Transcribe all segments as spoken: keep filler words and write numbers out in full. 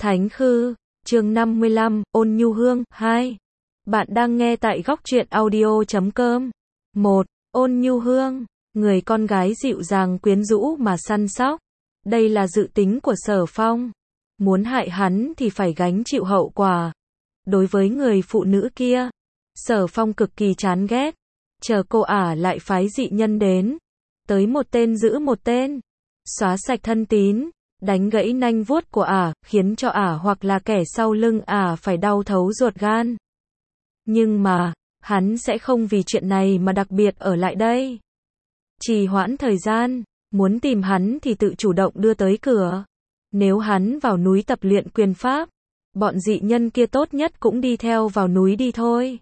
Thánh Khư, chương năm mươi lăm, Ôn Nhu Hương, hai. Bạn đang nghe tại góc truyện audio chấm com. một. Ôn Nhu Hương, người con gái dịu dàng quyến rũ mà săn sóc. Đây là dự tính của Sở Phong. Muốn hại hắn thì phải gánh chịu hậu quả. Đối với người phụ nữ kia, Sở Phong cực kỳ chán ghét. Chờ cô ả lại phái dị nhân đến. Tới một tên giữ một tên. Xóa sạch thân tín. Đánh gãy nanh vuốt của ả, khiến cho ả hoặc là kẻ sau lưng ả phải đau thấu ruột gan. Nhưng mà, hắn sẽ không vì chuyện này mà đặc biệt ở lại đây. Trì hoãn thời gian, muốn tìm hắn thì tự chủ động đưa tới cửa. Nếu hắn vào núi tập luyện quyền pháp, bọn dị nhân kia tốt nhất cũng đi theo vào núi đi thôi.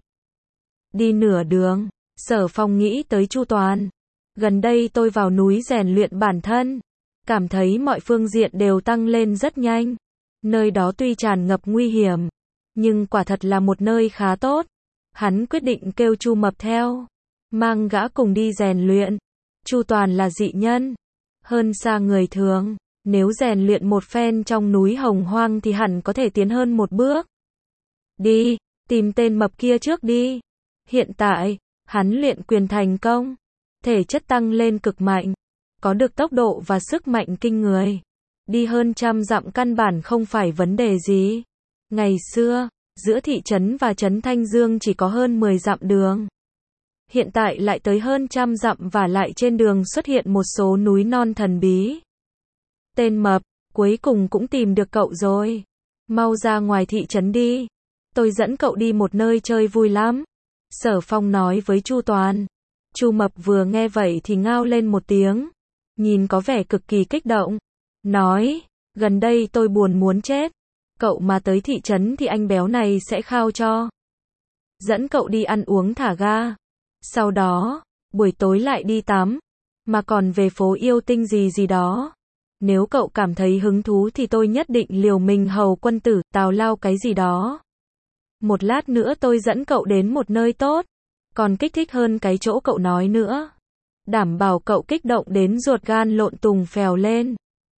Đi nửa đường, Sở Phong nghĩ tới Chu Toàn. Gần đây tôi vào núi rèn luyện bản thân. Cảm thấy mọi phương diện đều tăng lên rất nhanh. Nơi đó tuy tràn ngập nguy hiểm, nhưng quả thật là một nơi khá tốt. Hắn quyết định kêu Chu Mập theo, mang gã cùng đi rèn luyện. Chu Toàn là dị nhân, hơn xa người thường. Nếu rèn luyện một phen trong núi Hồng Hoang thì hẳn có thể tiến hơn một bước. Đi, tìm tên mập kia trước đi. Hiện tại, hắn luyện quyền thành công, thể chất tăng lên cực mạnh. Có được tốc độ và sức mạnh kinh người. Đi hơn trăm dặm căn bản không phải vấn đề gì. Ngày xưa, giữa thị trấn và trấn Thanh Dương chỉ có hơn mười dặm đường. Hiện tại lại tới hơn trăm dặm và lại trên đường xuất hiện một số núi non thần bí. Tên mập, cuối cùng cũng tìm được cậu rồi. Mau ra ngoài thị trấn đi. Tôi dẫn cậu đi một nơi chơi vui lắm. Sở Phong nói với Chu Toàn. Chu Mập vừa nghe vậy thì ngao lên một tiếng. Nhìn có vẻ cực kỳ kích động. Nói, gần đây tôi buồn muốn chết. Cậu mà tới thị trấn thì anh béo này sẽ khao cho. Dẫn cậu đi ăn uống thả ga. Sau đó, buổi tối lại đi tắm. Mà còn về phố yêu tinh gì gì đó. Nếu cậu cảm thấy hứng thú thì tôi nhất định liều mình hầu quân tử, tào lao cái gì đó. Một lát nữa tôi dẫn cậu đến một nơi tốt. Còn kích thích hơn cái chỗ cậu nói nữa. Đảm bảo cậu kích động đến ruột gan lộn tùng phèo lên.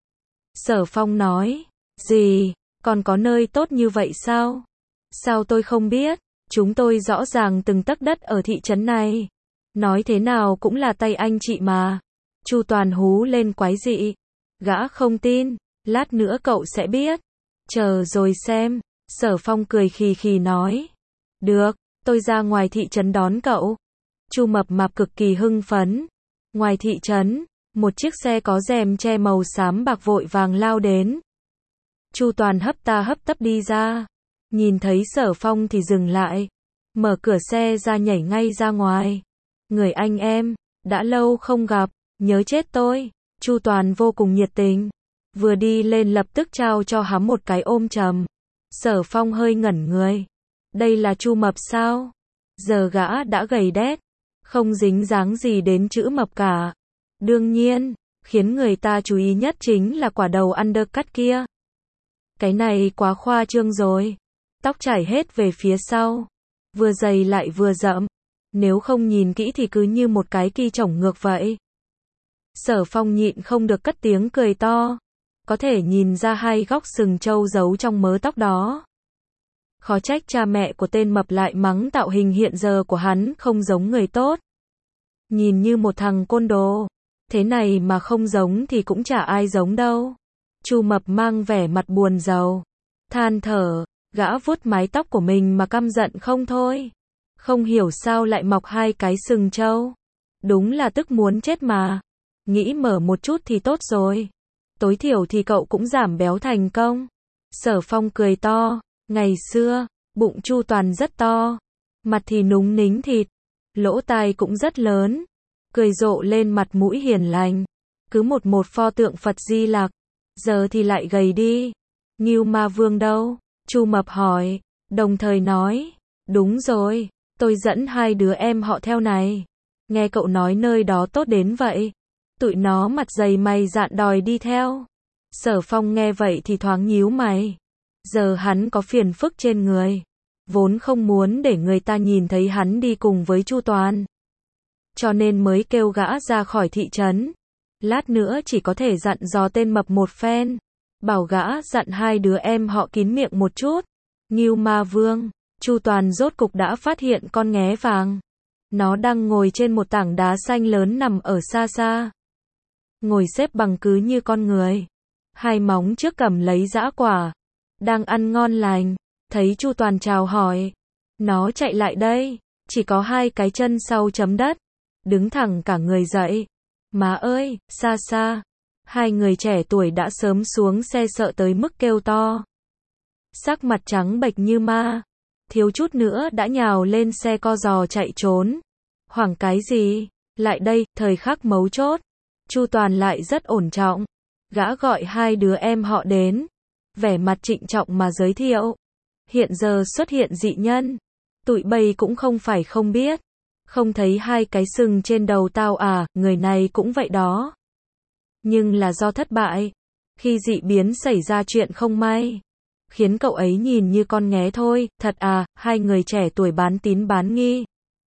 Sở Phong nói, gì, còn có nơi tốt như vậy sao? Sao tôi không biết, chúng tôi rõ ràng từng tấc đất ở thị trấn này. Nói thế nào cũng là tay anh chị mà. Chu Toàn hú lên quái dị. Gã không tin, lát nữa cậu sẽ biết. Chờ rồi xem. Sở Phong cười khì khì nói. Được, tôi ra ngoài thị trấn đón cậu. Chu Mập Mạp cực kỳ hưng phấn. Ngoài thị trấn, một chiếc xe có rèm che màu xám bạc vội vàng lao đến. Chu Toàn hấp ta hấp tấp đi ra. Nhìn thấy Sở Phong thì dừng lại. Mở cửa xe ra nhảy ngay ra ngoài. Người anh em, đã lâu không gặp, nhớ chết tôi. Chu Toàn vô cùng nhiệt tình. Vừa đi lên lập tức trao cho hắn một cái ôm chầm. Sở Phong hơi ngẩn người. Đây là Chu Mập sao? Giờ gã đã gầy đét. Không dính dáng gì đến chữ mập cả. Đương nhiên, khiến người ta chú ý nhất chính là quả đầu undercut kia. Cái này quá khoa trương rồi. Tóc chảy hết về phía sau. Vừa dày lại vừa rậm. Nếu không nhìn kỹ thì cứ như một cái ki chổng ngược vậy. Sở Phong nhịn không được cất tiếng cười to. Có thể nhìn ra hai góc sừng trâu giấu trong mớ tóc đó. Khó trách cha mẹ của tên mập lại mắng tạo hình hiện giờ của hắn không giống người tốt. Nhìn như một thằng côn đồ. Thế này mà không giống thì cũng chả ai giống đâu. Chu Mập mang vẻ mặt buồn rầu. Than thở, gã vuốt mái tóc của mình mà căm giận không thôi. Không hiểu sao lại mọc hai cái sừng trâu. Đúng là tức muốn chết mà. Nghĩ mở một chút thì tốt rồi. Tối thiểu thì cậu cũng giảm béo thành công. Sở Phong cười to. Ngày xưa, bụng Chu Toàn rất to. Mặt thì núng nính thịt. Lỗ tai cũng rất lớn. Cười rộ lên mặt mũi hiền lành. Cứ một một pho tượng Phật Di Lặc. Giờ thì lại gầy đi. Ngưu Ma Vương đâu? Chu Mập hỏi. Đồng thời nói. Đúng rồi. Tôi dẫn hai đứa em họ theo này. Nghe cậu nói nơi đó tốt đến vậy. Tụi nó mặt dày mày dạn đòi đi theo. Sở Phong nghe vậy thì thoáng nhíu mày. Giờ hắn có phiền phức trên người. Vốn không muốn để người ta nhìn thấy hắn đi cùng với Chu Toàn. Cho nên mới kêu gã ra khỏi thị trấn. Lát nữa chỉ có thể dặn dò tên mập một phen. bảo gã dặn hai đứa em họ kín miệng một chút. Ngưu Ma Vương, Chu Toàn rốt cục đã phát hiện con nghé vàng. Nó đang ngồi trên một tảng đá xanh lớn nằm ở xa xa. Ngồi xếp bằng cứ như con người. Hai móng trước cầm lấy dã quả. Đang ăn ngon lành. Thấy Chu Toàn chào hỏi. Nó chạy lại đây. Chỉ có hai cái chân sau chấm đất. Đứng thẳng cả người dậy. Má ơi, xa xa. Hai người trẻ tuổi đã sớm xuống xe sợ tới mức kêu to. Sắc mặt trắng bệch như ma. Thiếu chút nữa đã nhào lên xe co giò chạy trốn. Hoảng cái gì? Lại đây, thời khắc mấu chốt. Chu Toàn lại rất ổn trọng. Gã gọi hai đứa em họ đến. Vẻ mặt trịnh trọng mà giới thiệu. Hiện giờ xuất hiện dị nhân. Tụi bay cũng không phải không biết. Không thấy hai cái sừng trên đầu tao à, người này cũng vậy đó. Nhưng là do thất bại. Khi dị biến xảy ra chuyện không may. Khiến cậu ấy nhìn như con nghé thôi, thật à, hai người trẻ tuổi bán tín bán nghi.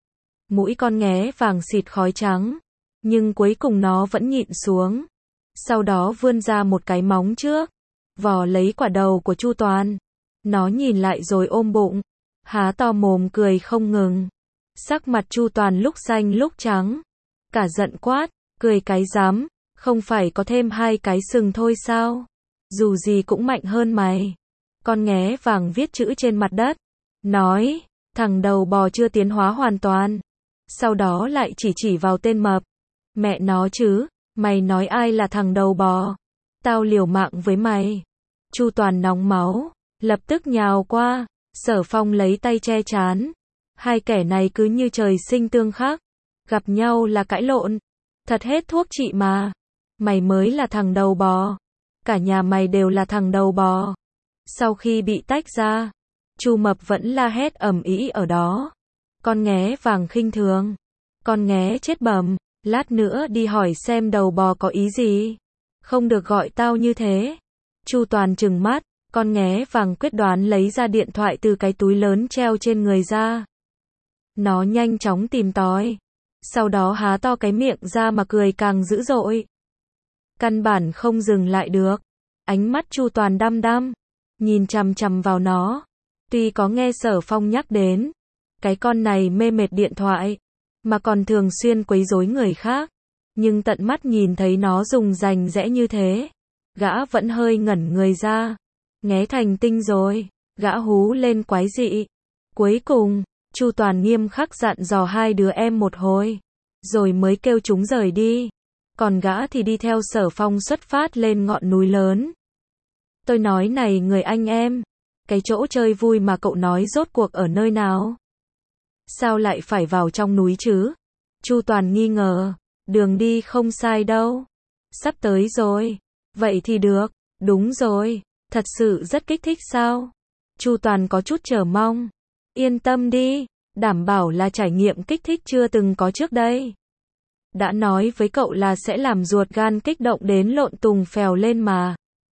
Mũi con nghé vàng xịt khói trắng. Nhưng cuối cùng nó vẫn nhịn xuống. Sau đó vươn ra một cái móng trước. Vò lấy quả đầu của Chu Toàn. Nó nhìn lại rồi ôm bụng. Há to mồm cười không ngừng. Sắc mặt Chu Toàn lúc xanh lúc trắng. Cả giận quát, cười cái dám. Không phải có thêm hai cái sừng thôi sao? Dù gì cũng mạnh hơn mày. Con nghé vàng viết chữ trên mặt đất. Nói, thằng đầu bò chưa tiến hóa hoàn toàn. Sau đó lại chỉ chỉ vào tên mập. Mẹ nó chứ, mày nói ai là thằng đầu bò? Tao liều mạng với mày. Chu Toàn nóng máu, lập tức nhào qua. Sở Phong lấy tay che chán. Hai kẻ này cứ như trời sinh tương khắc. Gặp nhau là cãi lộn. Thật hết thuốc trị mà. Mày mới là thằng đầu bò. Cả nhà mày đều là thằng đầu bò. Sau khi bị tách ra, Chu Mập vẫn la hét ầm ĩ ở đó. Con nghé vàng khinh thường. Con nghé chết bẩm, lát nữa đi hỏi xem đầu bò có ý gì. Không được gọi tao như thế. Chu Toàn trừng mắt, con nghé vàng quyết đoán lấy ra điện thoại từ cái túi lớn treo trên người ra. Nó nhanh chóng tìm tòi. Sau đó há to cái miệng ra mà cười càng dữ dội. Căn bản không dừng lại được. Ánh mắt Chu Toàn đăm đăm. Nhìn chằm chằm vào nó. Tuy có nghe Sở Phong nhắc đến. Cái con này mê mệt điện thoại. Mà còn thường xuyên quấy rối người khác. Nhưng tận mắt nhìn thấy nó dùng rành rẽ như thế. Gã vẫn hơi ngẩn người ra. Nghé thành tinh rồi. Gã hú lên quái dị. Cuối cùng, Chu Toàn nghiêm khắc dặn dò hai đứa em một hồi. Rồi mới kêu chúng rời đi. Còn gã thì đi theo Sở Phong xuất phát lên ngọn núi lớn. Tôi nói này người anh em. Cái chỗ chơi vui mà cậu nói rốt cuộc ở nơi nào? Sao lại phải vào trong núi chứ? Chu Toàn nghi ngờ. Đường đi không sai đâu. Sắp tới rồi. Vậy thì được. Đúng rồi. Thật sự rất kích thích sao? Chu Toàn có chút chờ mong. Yên tâm đi. Đảm bảo là trải nghiệm kích thích chưa từng có trước đây. Đã nói với cậu là sẽ làm ruột gan kích động đến lộn tùng phèo lên mà.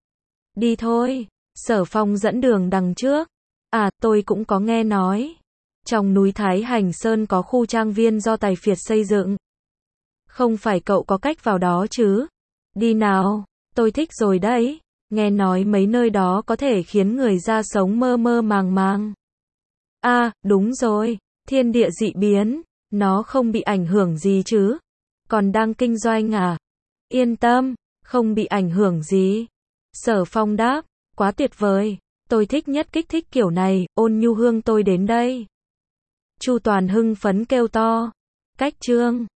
Đi thôi. Sở Phong dẫn đường đằng trước. À, tôi cũng có nghe nói. Trong núi Thái Hành Sơn có khu trang viên do Tài Phiệt xây dựng. Không phải cậu có cách vào đó chứ? Đi nào, tôi thích rồi đấy. Nghe nói mấy nơi đó có thể khiến người ra sống mơ mơ màng màng. À, đúng rồi. Thiên địa dị biến. Nó không bị ảnh hưởng gì chứ? Còn đang kinh doanh à? Yên tâm, không bị ảnh hưởng gì. Sở Phong đáp. Quá tuyệt vời. Tôi thích nhất kích thích kiểu này. Ôn Nhu Hương tôi đến đây. Chu Toàn hưng phấn kêu to. Cách chương